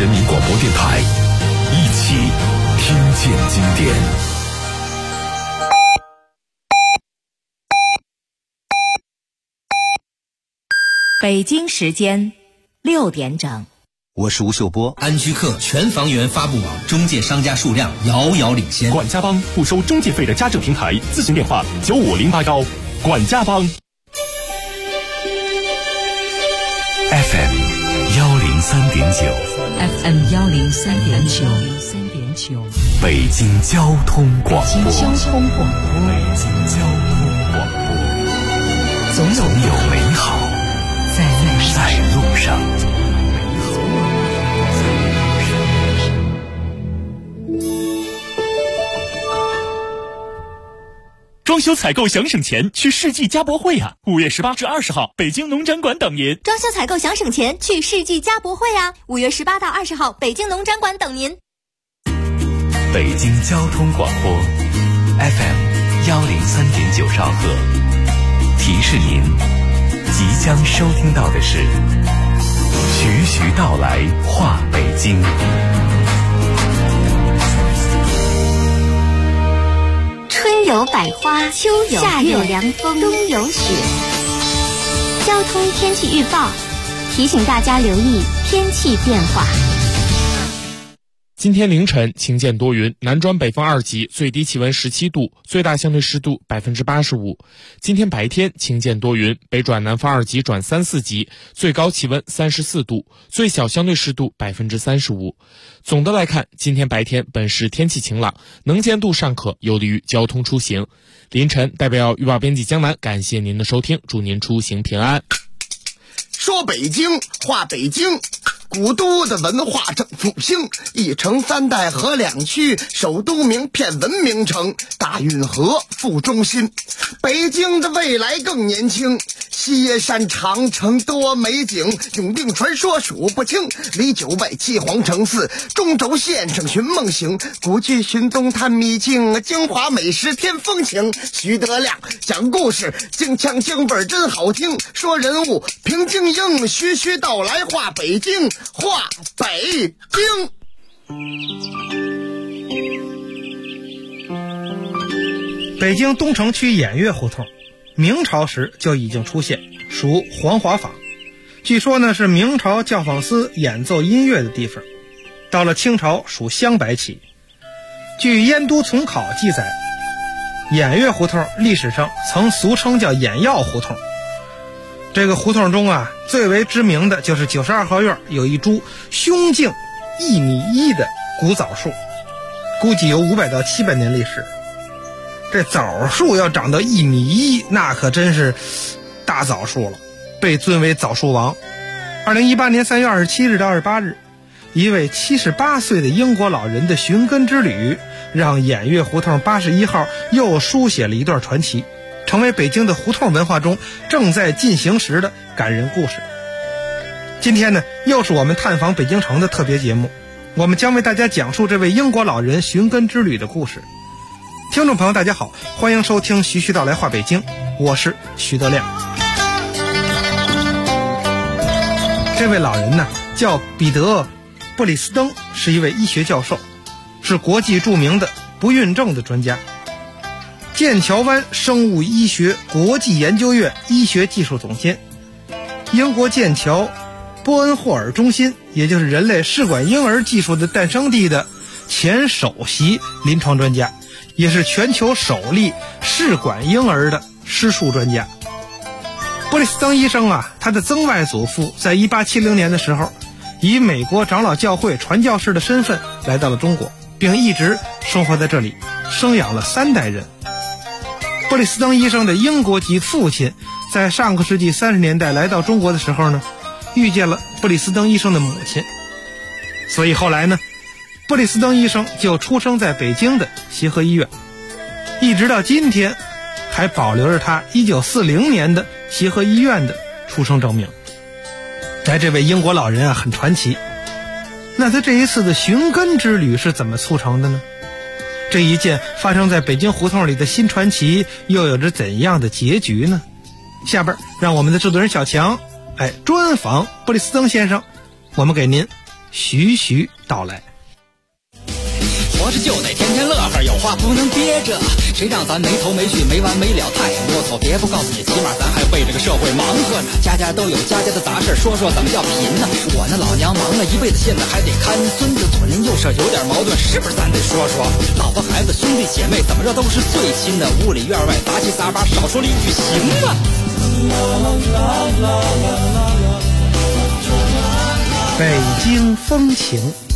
人民广播电台，一起听见经典。 北京时间6点整。 我是吴秀波。 安居客全房源发布网中介商家数量遥遥领先。 管家帮不收中介费的家政平台，咨询电话95081。管家帮。 FM 103.9 FM 103.9， 北京交通广播。 北京交通广播，总有美好在路上。 装修采购想省钱，去世纪家博会啊！5月18至20号，北京农展馆等您。 装修采购想省钱，去世纪家博会啊！5月18到20号，北京农展馆等您。 北京交通广播 FM 103.9兆赫，提示您，即将收听到的是徐徐道来话北京。 春有百花，秋有夏有凉风，冬有雪。交通天气预报提醒大家留意天气变化。 今天凌晨晴见多云，南转北风2级，最低气温17度，最大相对湿度85%。今天白天晴见多云，北转南风2级转3、4级，最高气温34度，最小相对湿度35%。总的来看，今天白天本市天气晴朗，能见度尚可，有利于交通出行。凌晨代表预报编辑江南感谢您的收听，祝您出行平安。 说北京话北京，古都的文化正复兴，一城3代合2区，首都名片文明城，大运河副中心。北京的未来更年轻，西山长城多美景，永定传说数不清，里9外7皇城4，中轴线上寻梦行，古迹寻踪探秘境，京华美食添风情。徐德亮讲故事，京腔京味真好听，说人物平静应，徐徐道来话北京，话北京。 北京东城区偃月胡同，明朝时就已经出现，属黄华坊。据说呢是明朝教坊司演奏音乐的地方。到了清朝属镶白旗。据燕都从考记载，偃月胡同历史上曾俗称叫眼药胡同。这个胡同中啊，最为知名的就是92号院有一株胸径1.1米的古枣树，估计有500到700年历史。这枣树要长到1.1米，那可真是大枣树了，被尊为枣树王。2018年3月27日到28日，一位78岁的英国老人的寻根之旅，让偃月胡同81号又书写了一段传奇，成为北京的胡同文化中正在进行时的感人故事。今天呢，又是我们探访北京城的特别节目，我们将为大家讲述这位英国老人寻根之旅的故事。听众朋友大家好，欢迎收听徐徐道来话北京，我是徐德亮。这位老人呢叫彼得·布里斯登，是一位医学教授，是国际著名的不孕症的专家，剑桥湾生物医学国际研究院医学技术总监，英国剑桥波恩霍尔中心，也就是人类试管婴儿技术的诞生地的前首席临床专家，也是全球首例试管婴儿的施术专家。布里斯登医生啊，他的曾外祖父在1870年的时候，以美国长老教会传教士的身份来到了中国，并一直生活在这里，生养了3代人。布里斯登医生的英国籍父亲在上个世纪30年代来到中国的时候呢，遇见了布里斯登医生的母亲，所以后来呢，布里斯登医生就出生在北京的协和医院，一直到今天还保留着他1940年的协和医院的出生证明。这位英国老人啊很传奇。那他这一次的寻根之旅是怎么促成的呢？这一件发生在北京胡同里的新传奇又有着怎样的结局呢？下边让我们的制作人小强专访布里斯登先生，我们给您徐徐道来。 活着就得天天乐呵，有话不能憋着，谁让咱没头没绪没完没了，太啰嗦。别不告诉你，起码咱还为这个社会忙活呢。家家都有家家的杂事，说说怎么叫贫呢？我那老娘忙了一辈子，现在还得看孙子，左邻右舍有点矛盾，是不是咱得说说？老婆孩子兄弟姐妹怎么着都是最亲的，屋里院外杂七杂八，少说了一句行吗？ 北京风情。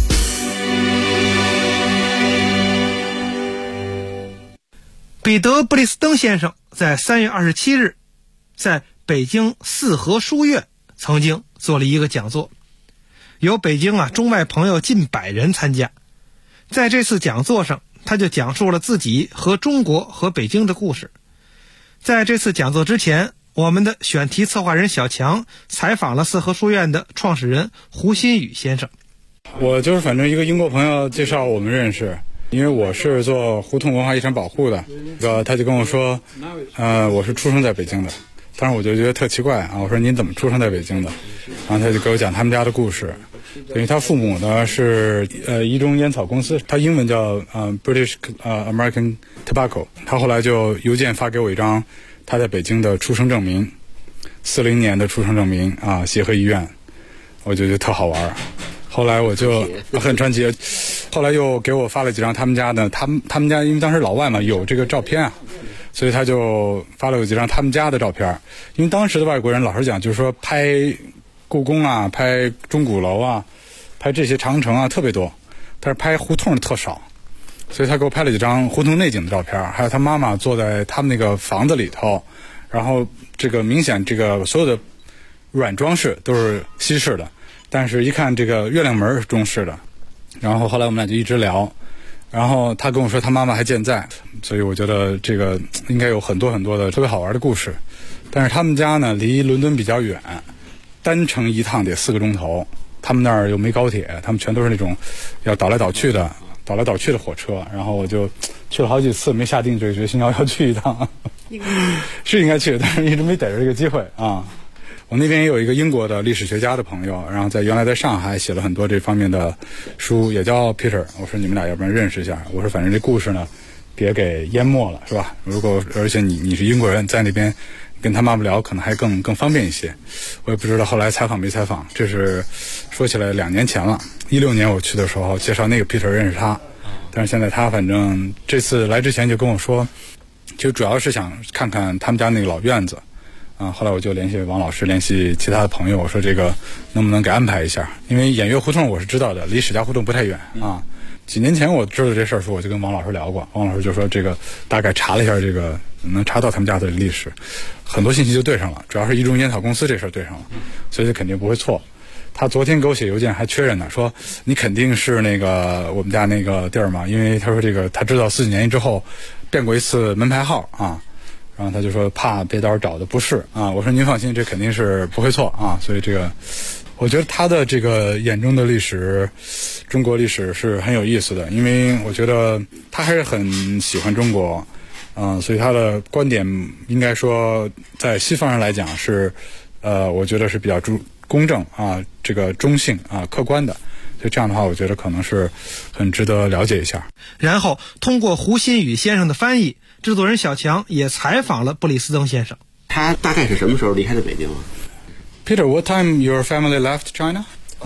彼得·布里斯登先生在3月27日在北京四合书院曾经做了一个讲座，有北京中外朋友近100人参加。在这次讲座上，他就讲述了自己和中国和北京的故事。在这次讲座之前，我们的选题策划人小强采访了四合书院的创始人胡新宇先生。 我就是反正一个英国朋友介绍我们认识，因为我是做胡同文化遗产保护的，他就跟我说，我是出生在北京的，当时我就觉得特奇怪啊，我说您怎么出生在北京的？然后他就给我讲他们家的故事，因为他父母呢是一中烟草公司，他英文叫British American Tobacco， 他后来就邮件发给我一张他在北京的出生证明，40年的出生证明啊，协和医院，我就觉得特好玩。后来我就很传奇，后来又给我发了几张他们家的，他们家因为当时老外嘛有这个照片啊，所以他就发了有几张他们家的照片。因为当时的外国人老实讲，就是说拍故宫啊、拍钟鼓楼啊、拍这些长城啊特别多，但是拍胡同的特少，所以他给我拍了几张胡同内景的照片，还有他妈妈坐在他们那个房子里头，然后这个明显这个所有的软装饰都是西式的，但是一看这个月亮门是中式的。然后后来我们俩就一直聊，然后他跟我说他妈妈还健在，所以我觉得这个应该有很多很多的特别好玩的故事。但是他们家呢离伦敦比较远，单程一趟得4个钟头，他们那儿又没高铁，他们全都是那种要倒来倒去的火车。然后我就去了好几次，没下定这个决心要去一趟是应该去，但是一直没逮着这个机会啊。我那边也有一个英国的历史学家的朋友，然后原来在上海写了很多这方面的书，也叫 Peter。我说你们俩要不然认识一下，我说反正这故事呢别给淹没了，是吧？如果而且你是英国人，在那边跟他妈妈聊可能还更方便一些。我也不知道后来采访没采访，这是说起来2年前了。16年我去的时候介绍那个 Peter 认识他，但是现在他反正这次来之前就跟我说，就主要是想看看他们家那个老院子啊。后来我就联系王老师，联系其他的朋友，我说这个能不能给安排一下？因为偃月胡同我是知道的，离史家胡同不太远啊。几年前我知道这事儿时候，我就跟王老师聊过，王老师就说这个大概查了一下，这个能查到他们家的历史，很多信息就对上了，主要是一中烟草公司这事儿对上了，所以肯定不会错。他昨天给我写邮件还确认呢，说你肯定是那个我们家那个地儿嘛，因为他说这个他知道40年之后变过一次门牌号啊，然后他就说怕别到时候找的不是啊。我说您放心，这肯定是不会错啊。所以这个我觉得他的这个眼中的历史，中国历史是很有意思的，因为我觉得他还是很喜欢中国，所以他的观点应该说在西方人来讲是，我觉得是比较公正啊，这个中性啊，客观的。所以这样的话，我觉得可能是很值得了解一下。 然后通过胡新宇先生的翻译，制作人小强也采访了布里斯登先生。 他大概是什么时候离开的北京啊？ Peter, what time your family left China?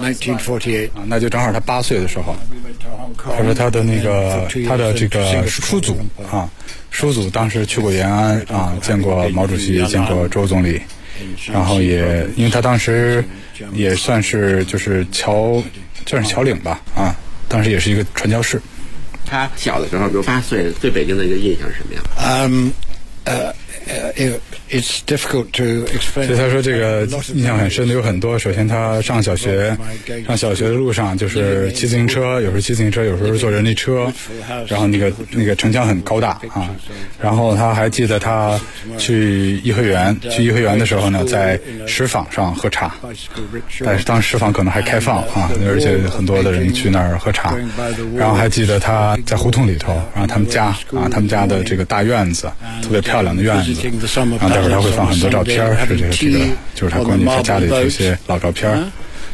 1948。 那就正好他8岁的时候。他说他的那个他的这个叔祖当时去过延安啊，见过毛主席，见过周总理，然后也因为他当时也算是就是算是侨领吧啊，当时也是一个传教士。 他小的时候，比如8岁，对北京的一个印象是什么样 ？It's difficult to explain. 所以他说这个印象很深的有很多。首先他上小学的路上就是骑自行车，有时候骑自行车，有时候坐人力车，然后那个城墙很高大啊。然后他还记得他去颐和园的时候呢，在石坊上喝茶，但是当时石坊可能还开放啊，而且很多的人去那儿喝茶。然后还记得他在胡同里头，然后他们家的这个大院子，特别漂亮的院子。然后待会儿他会放很多照片，是这个就是他关于他家里这些老照片。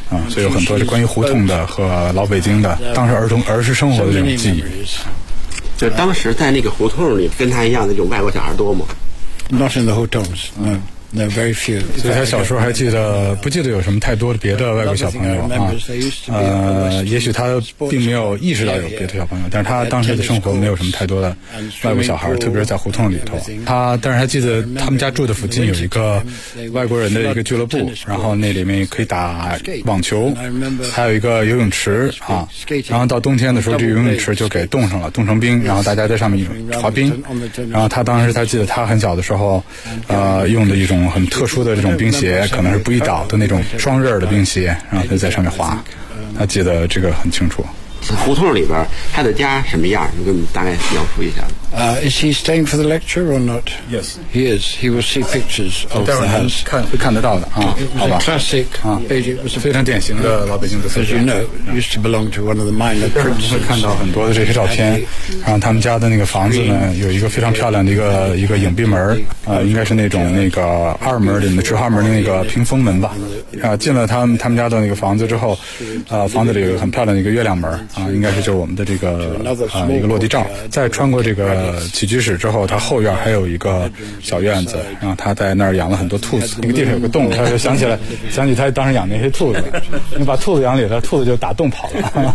所以有很多关于胡同的和老北京的当时儿时生活的这种记忆。 就当时在那个胡同里，跟他一样的这种外国小孩多吗？ Not in the hotels, no. No, very few. 所以他小时候还不记得有什么太多的别的外国小朋友啊。也许他并没有意识到有别的小朋友，但是他当时的生活没有什么太多的外国小孩，特别是在胡同里头。但是还记得他们家住的附近有一个外国人的一个俱乐部，然后那里面可以打网球，还有一个游泳池啊。然后到冬天的时候，这个游泳池就给冻上了，冻成冰，然后大家在上面滑冰。然后他记得他很小的时候，用的一种很特殊的这种冰鞋，可能是不易倒的那种双刃的冰鞋，然后他在上面滑，他记得这个很清楚。 胡同里边他的家什么样？你给我们大概描述一下。 Is he staying for the lecture or not? Yes, he is. He will see pictures of the house. 会看得到的啊，好吧。 Classic. 非常典型的老北京的色彩。 As you know, used to belong to one of the minor princes. 会看到很多的这些照片，然后他们家的那个房子呢，有一个非常漂亮的一个影壁门，应该是那种那个二门的直号门的那个屏风门吧。进了他们家的那个房子之后，房子里有一个很漂亮的一个月亮门啊，应该是就是我们的这个一个落地罩。再穿过这个起居室之后，他后院还有一个小院子，然后他在那儿养了很多兔子。那个地方有个洞，他就想起他当时养那些兔子，你把兔子养里了，兔子就打洞跑了。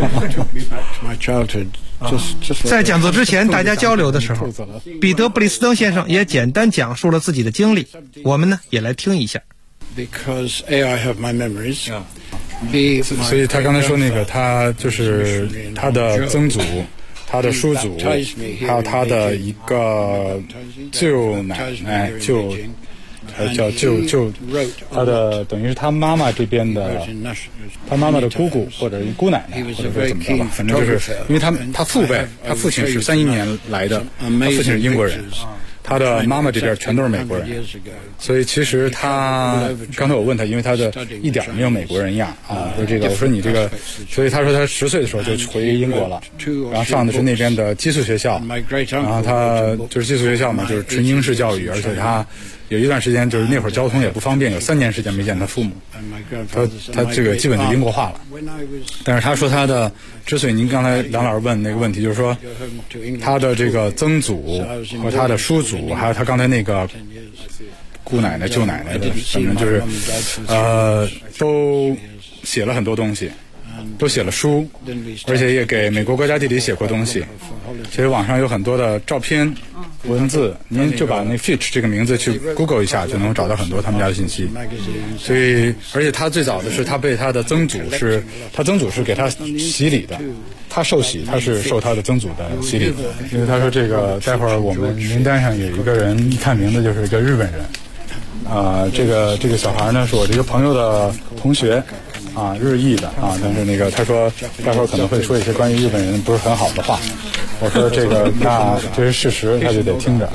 在讲座之前，大家交流的时候，彼得·布里斯登先生也简单讲述了自己的经历，我们呢也来听一下。 Because A, I have my memories. 所以他刚才说那个，他就是他的曾祖。他的叔祖，还有他的一个舅奶奶，他的等于是他妈妈这边的，他妈妈的姑姑或者姑奶奶，或者说怎么着吧，反正就是因为他父辈，他父亲是31年来的，他父亲是英国人。他的妈妈这边全都是美国人，所以其实他刚才我问他，因为他的一点没有美国人样啊，说这个我说你这个，所以他说他10岁的时候就回英国了，然后上的是那边的寄宿学校，然后他就是寄宿学校嘛，就是纯英式教育，而且他有一段时间就是那会儿交通也不方便，有3年时间没见他父母，他这个基本就英国化了。但是他说他的之所以您刚才梁老师问那个问题，就是说他的这个曾祖和他的叔祖，还有他刚才那个姑奶奶、舅奶奶的，反正就是都写了很多东西。都写了书，而且也给美国国家地理写过东西。其实网上有很多的照片、文字，您就把那 Fitch 这个名字去 Google 一下，就能找到很多他们家的信息。所以，而且他最早的是他被他的曾祖是给他洗礼的，他受洗，他是受他的曾祖的洗礼的。因为他说这个待会儿我们名单上有一个人，一看名字就是一个日本人。这个小孩呢是我这个朋友的同学。日裔的但是那个他说待会儿可能会说一些关于日本人不是很好的话。我说这个那这是事实，他就得听着。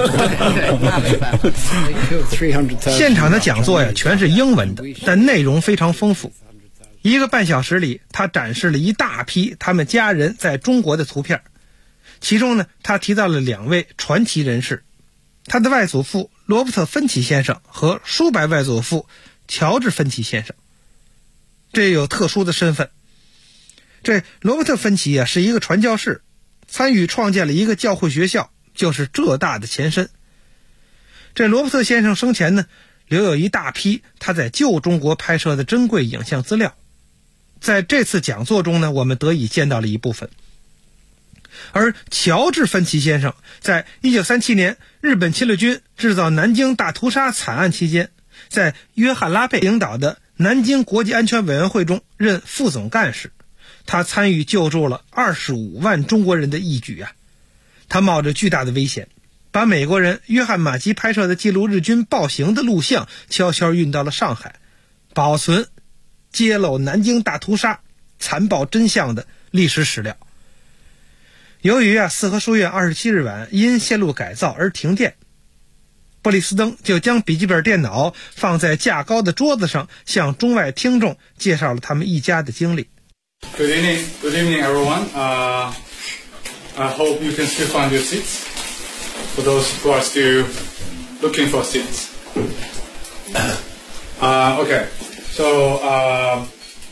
现场的讲座呀全是英文的，但内容非常丰富。1个半小时里，他展示了一大批他们家人在中国的图片，其中呢，他提到了2位传奇人士，他的外祖父罗伯特·芬奇先生和叔伯外祖父乔治·芬奇先生。这有特殊的身份。这罗伯特·芬奇啊是一个传教士，参与创建了一个教会学校，就是浙大的前身。这罗伯特先生生前呢，留有一大批他在旧中国拍摄的珍贵影像资料。在这次讲座中呢，我们得以见到了一部分。而乔治·芬奇先生在1937年日本侵略军制造南京大屠杀惨案期间，在约翰·拉佩领导的南京国际安全委员会中任副总干事，他参与救助了25万中国人的义举啊！他冒着巨大的危险，把美国人约翰·马基拍摄的记录日军暴行的录像悄悄运到了上海，保存揭露南京大屠杀残暴真相的历史史料。由于四合书院27日晚因线路改造而停电，布里斯登就将笔记本电脑放在架高的桌子上，向中外听众介绍了他们一家的经历。 Good evening, everyone. I hope you can still find your seats for those who are still looking for seats. Okay, so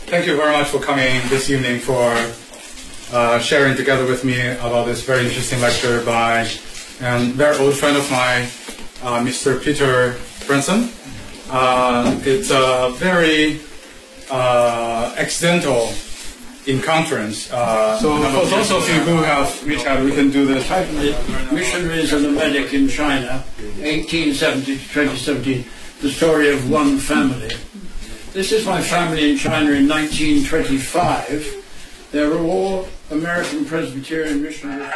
Thank you very much for coming this evening for sharing together with me about this very interesting lecture by a very old friend of mine, Mr. Peter Branson. It's a very accidental encounterance. So for those of you who have WeChat, we can do this. Missionaries and the Medic in China, 1870 to 2017, the story of one family. This is my family in China in 1925. They were all American Presbyterian missionaries.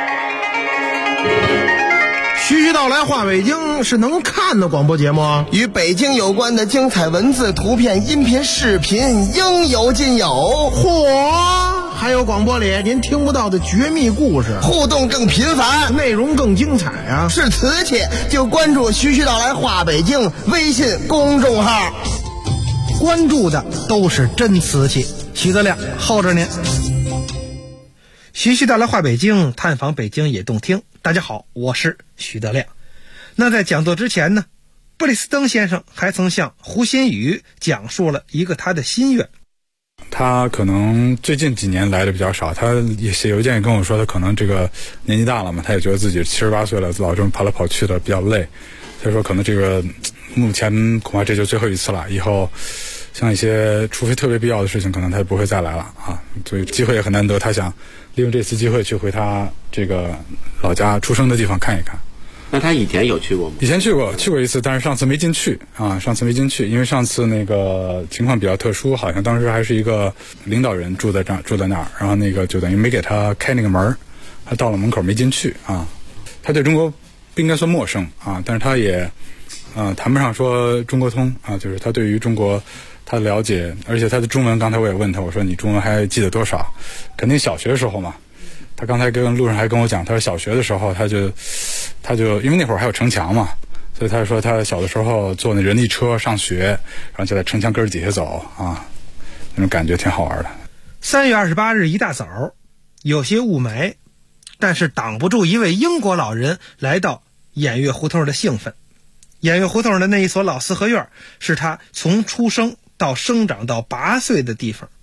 徐徐道来话北京是能看的广播节目啊， 与北京有关的精彩文字、图片、音频、视频应有尽有。 嚯！还有广播里您听不到的绝密故事， 互动更频繁， 内容更精彩啊！ 是瓷器就关注徐徐道来话北京微信公众号， 关注的都是真瓷器。徐德亮候着您。徐徐道来话北京，探访北京也动听。大家好，我是徐德亮。那在讲座之前呢，布里斯登先生还曾向胡鑫宇讲述了一个他的心愿。 他可能最近几年来的比较少，他也写邮件也跟我说，他可能这个年纪大了嘛，他也觉得自己78岁了，老这么跑来跑去的比较累。他说可能这个目前恐怕这就最后一次了，以后像一些除非特别必要的事情，可能他就不会再来了啊。所以机会也很难得，他想利用这次机会去回他这个老家出生的地方看一看。 那他以前有去过吗？ 以前去过一次，但是上次没进去啊。上次没进去，因为上次那个情况比较特殊，好像当时还是一个领导人住在那儿，然后那个就等于没给他开那个门，他到了门口没进去啊。他对中国不应该算陌生啊，但是他也谈不上说中国通啊，就是他对于中国他了解，而且他的中文，刚才我也问他，我说你中文还记得多少？肯定小学的时候嘛。他刚才路上还跟我讲，他说小学的时候他就因为那会儿还有城墙嘛，所以他说他小的时候坐那人力车上学，然后就在城墙根底下走啊，那种感觉挺好玩的。 3月28日一大早，有些雾霾，但是挡不住一位英国老人来到偃月胡同的兴奋。偃月胡同的那一所老四合院是他从出生到生长到8岁的地方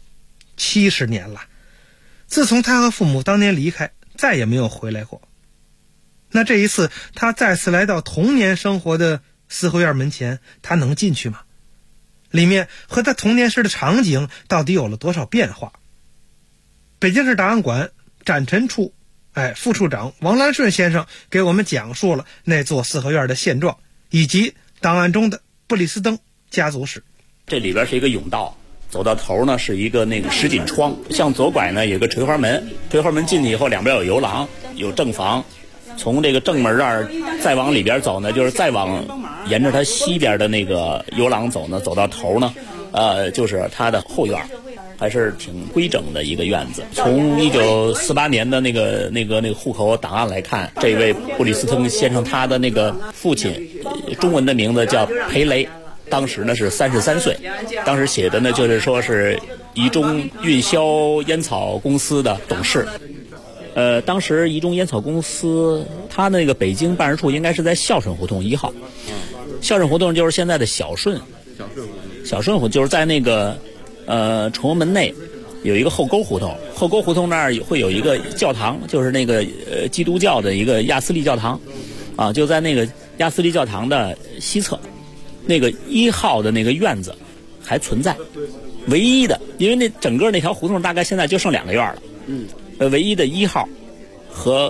，70年了。自从他和父母当年离开，再也没有回来过。那这一次他再次来到童年生活的四合院门前，他能进去吗？里面和他童年时的场景到底有了多少变化？北京市档案馆展陈处副处长王兰顺先生给我们讲述了那座四合院的现状，以及档案中的布里斯登家族史。 这里边是一个甬道，走到头呢是一个那个石锦窗，向左拐呢有个垂花门，垂花门进去以后两边有游廊，有正房。从这个正门这儿再往里边走呢，就是再往沿着它西边的那个游廊走呢，走到头呢就是它的后院，还是挺规整的一个院子。从1948年的那个户口档案来看，这位布里斯登先生他的那个父亲中文的名字叫裴雷，当时呢是33岁，当时写的呢就是说是宜中运销烟草公司的董事。当时宜中烟草公司它那个北京办事处应该是在孝顺胡同1号，孝顺胡同就是现在的小顺胡同，就是在那个崇文门内有一个后沟胡同，后沟胡同那儿会有一个教堂，就是那个基督教的一个亚斯利教堂啊，就在那个亚斯利教堂的西侧，那个1号的那个院子还存在，唯一的，因为那整个那条胡同大概现在就剩2个院了，唯一的1号和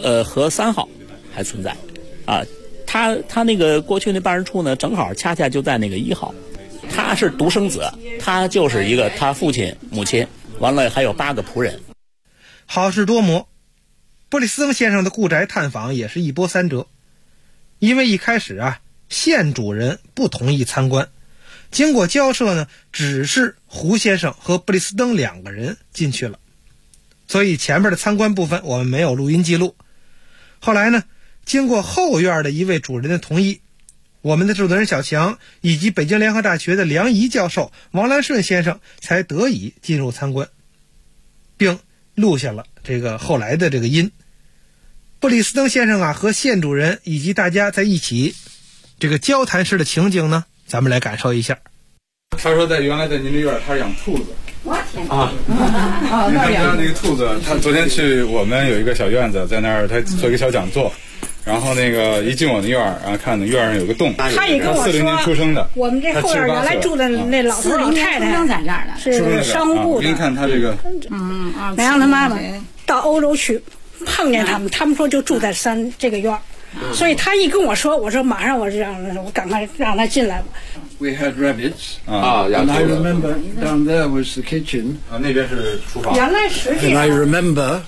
3号还存在啊。他那个过去那办事处呢，正好恰恰就在那个1号。他是独生子，他就是一个他父亲母亲，完了还有8个仆人。 好事多磨，布里斯登先生的故宅探访也是一波三折。因为一开始县主人不同意参观，经过交涉呢，只是胡先生和布里斯登2个人进去了，所以前面的参观部分我们没有录音记录。后来呢，经过后院的一位主人的同意，我们的制作人小强以及北京联合大学的梁仪教授王兰顺先生才得以进入参观，并录下了这个后来的这个音。布里斯登先生和县主人以及大家在一起这个交谈时的情景呢，咱们来感受一下。 他说原来在您这院他是养兔子。 我天啊！他家那个兔子，他昨天去我们有一个小院子，在那儿他做一个小讲座，然后那个一进我的院儿，然后看院上有个洞， 他也跟我说， 40年出生的， 我们这后院原来住的那老头老太太在这儿的， 是商务部的。 您看他这个， 没让他妈妈到欧洲去碰见他们，他们说就住在这个院儿，所以他一跟我说，我说马上我赶快让他进来吧。 We had rabbits, and I remember down there was the kitchen. 那边是厨房。 原来实际 And I remember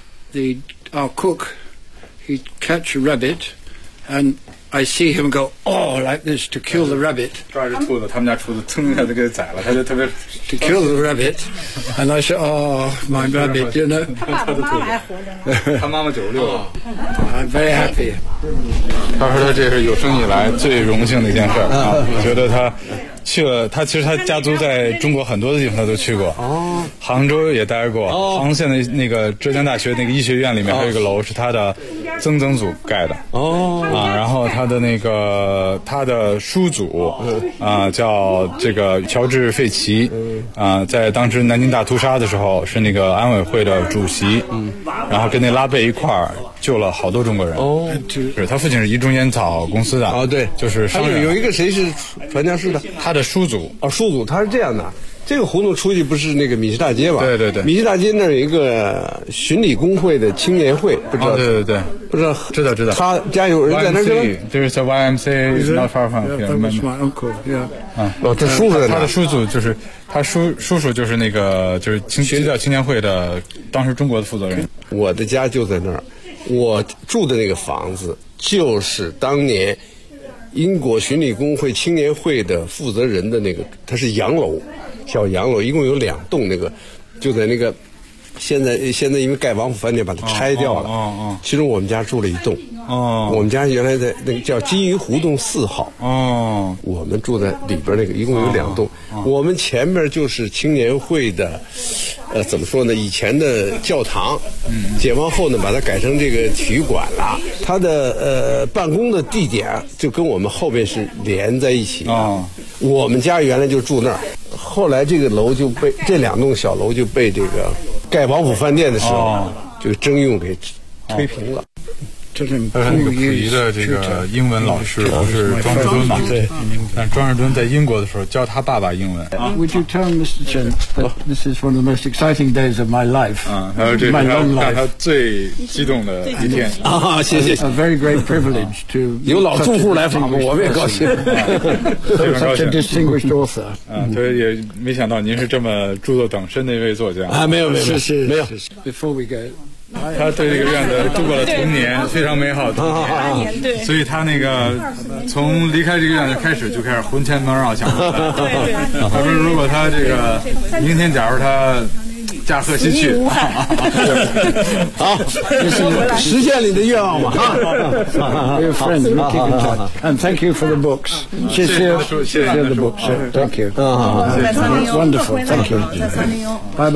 our cook, he'd catch a rabbit, and I see him go, oh, like this to kill the rabbit. 抓着兔子，他们家兔子噌一下就给宰了，他就特别 to kill the rabbit, and I said, oh, my rabbit, you know. 他妈妈还活着呢。 他妈妈96了。 I'm very happy. 他说他这是有生以来最荣幸的一件事啊！我觉得他去了，其实他家族在中国很多的地方他都去过，杭州也待过，杭州县的那个浙江大学那个医学院里面还有一个楼是他的曾曾祖盖的然后他的叔祖叫这个乔治费奇在当时南京大屠杀的时候是那个安委会的主席，然后跟那拉贝一块儿救了好多中国人。是他父亲是宜中烟草公司的对， 就是商人。 有一个谁是传教士的？ 他的叔祖叔祖他是这样的。这个胡同出去不是那个米市大街吧？ 对对对， 米市大街那儿有一个巡礼工会的青年会，不知道？ 对对对， 不知道？ 知道。 他家有人在那儿。 就是在 YMCA not far from here. My uncle, yeah. 这叔叔他的叔祖就是他叔叔就是那个就是基教青年会的当时中国的负责人。 我的家就在那儿，我住的那个房子就是当年英国巡礼工会青年会的负责人的那个，它是洋楼。小洋楼一共有2栋，那个就在那个现在因为盖王府饭店把它拆掉了，其中我们家住了1栋。我们家原来在那个叫金鱼胡同4号。我们住在里边那个一共有2栋。我们前面就是青年会的，怎么说呢？以前的教堂，解放后呢把它改成这个体育馆了。它的办公的地点就跟我们后边是连在一起的。我们家原来就住那儿，后来这个楼就被这2栋小楼就被这个盖王府饭店的时候就征用给推平了。 他是那个溥仪的这个英文老师不是庄士敦嘛？对。但庄士敦在英国的时候教他爸爸英文。 Would you tell Mr. Chen that this is one of the most exciting days of my life? 还有这是他最激动的一天。 谢谢。 A very great privilege to 有老住户来访问，我们也高兴。 Such a distinguished author. 所以也没想到您是这么著作等身的一位作家。 没有。 Before we go. 他对这个院子度过了童年，非常美好的童年，所以他那个从离开这个院子开始就开始魂牵梦绕想。他说如果他这个明天假如他驾鹤西去， 好，这是实现你的愿望嘛 ？We're friends, we keep in touch, and thank you for the books. 谢谢 the books. Thank you. Wonderful. Thank you. Bye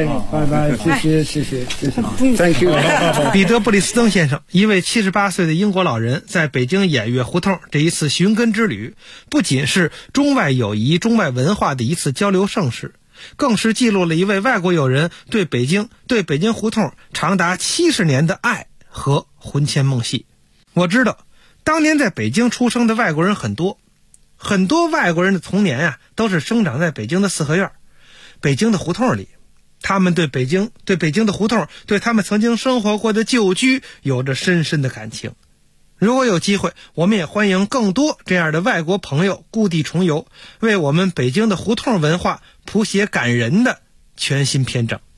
bye. 谢谢。Thank you. 彼得·布里斯登先生，一位78岁的英国老人，在北京偃月胡同这一次寻根之旅，不仅是中外友谊、中外文化的一次交流盛事，更是记录了一位外国友人对北京胡同长达70年的爱和魂牵梦系。我知道，当年在北京出生的外国人很多外国人的童年都是生长在北京的四合院、北京的胡同里。他们对北京的胡同，对他们曾经生活过的旧居有着深深的感情。如果有机会，我们也欢迎更多这样的外国朋友故地重游，为我们北京的胡同文化谱写感人的全新篇章。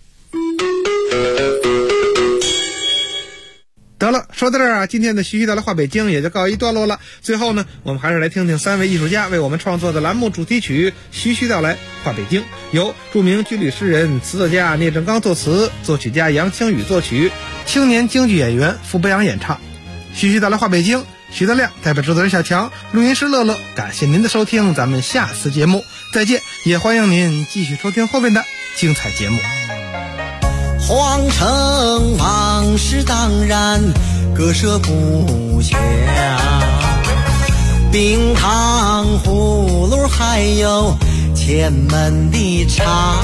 得了，说到这儿今天的徐徐道来话北京也就告一段落了。最后呢，我们还是来听听3位艺术家为我们创作的栏目主题曲《徐徐道来话北京》，由著名军旅诗人、词作家聂正刚作词，作曲家杨清宇作曲，青年京剧演员傅博洋演唱。徐徐道来话北京，徐德亮代表制作人小强，录音师乐乐，感谢您的收听，咱们下次节目再见，也欢迎您继续收听后面的精彩节目。 皇城往事当然割舍不下，冰糖葫芦还有前门的厂，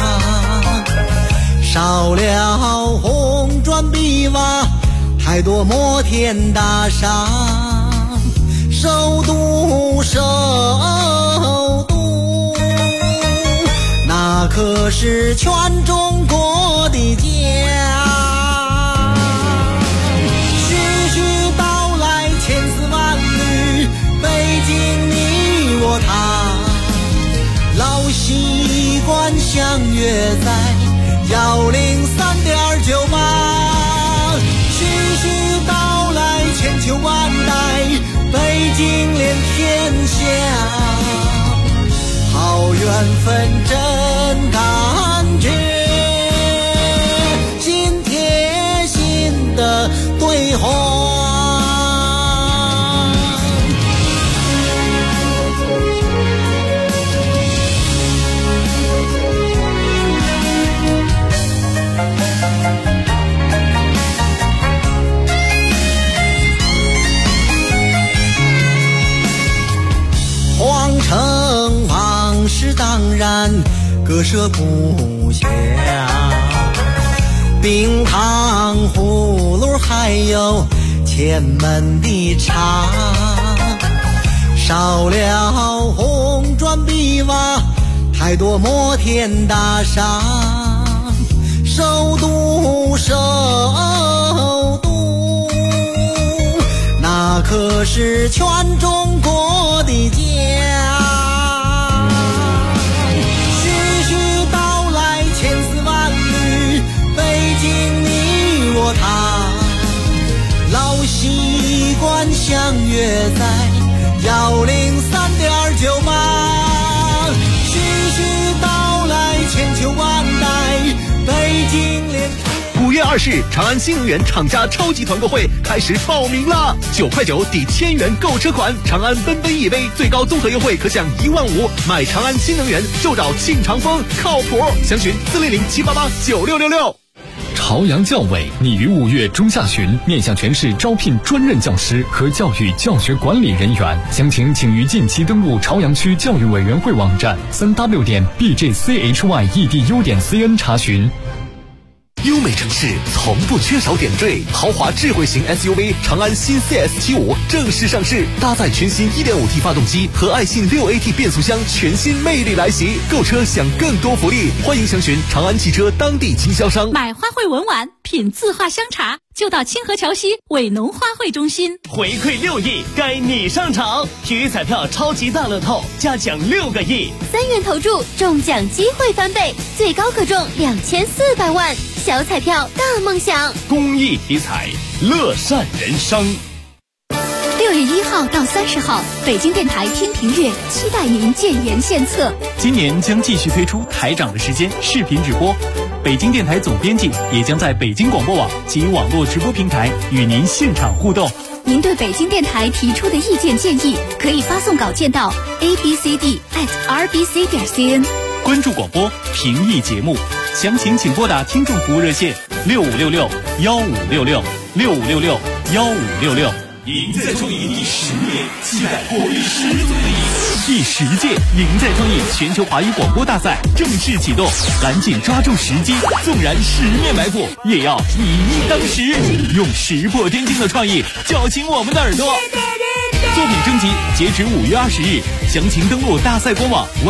少了红砖碧瓦，太多摩天大厦。首都，首都，那可是全中国的家。徐徐道来千丝万缕，北京你我他，老习惯相约在103.98。徐徐道来千秋万代，北京连天下，好缘分真感觉，心贴心的对话。皇城往事当然割舍不下，冰糖葫芦还有前门的茶，少了红砖碧瓦，太多摩天大厦。首都，首都，那可是全中国的家。徐徐道来千丝万缕，北京你我他，老习惯相约在103.98。徐徐道来千秋万代，北京连 5月20日，长安新能源厂家超级团购会开始报名啦！9块9抵1000元购车款，长安奔奔 EV 最高综合优惠可享15000，买长安新能源就找庆长风，靠谱！详询400-788-9666。 朝阳教委拟于5月中下旬面向全市招聘专任教师和教育教学管理人员，详情请于近期登录朝阳区教育委员会网站3w.bjchyEDU.cn 查询。 优美城市从不缺少点缀，豪华智慧型 SUV 长安新 CS75正式上市，搭载全新 1.5T 发动机和爱信 6AT 变速箱，全新魅力来袭。购车享更多福利，欢迎详询长安汽车当地经销商。 买花卉文玩，品字画香茶，就到清河桥西伟农花卉中心。 回馈6亿，该你上场！体育彩票超级大乐透，加奖6个亿 ，3元投注，中奖机会翻倍，最高可中2400万。小彩票大梦想， 公益体彩，乐善人生。 6月1号到30号，北京电台听评乐，期待您建言献策。 今年将继续推出台长的时间视频直播，北京电台总编辑也将在北京广播网及网络直播平台与您现场互动。 您对北京电台提出的意见建议，可以发送稿件到 abcd@rbc.cn。 关注广播，评议节目，详情请拨打听众服务热线6566-1566，6566-1566。赢在创意第10年，期待活力十足的你。第10届赢在创意全球华语广播大赛正式启动，赶紧抓住时机，纵然10面埋伏，也要以一当十，用石破天惊的创意叫醒我们的耳朵。作品征集截止5月20日，详情登录大赛官网。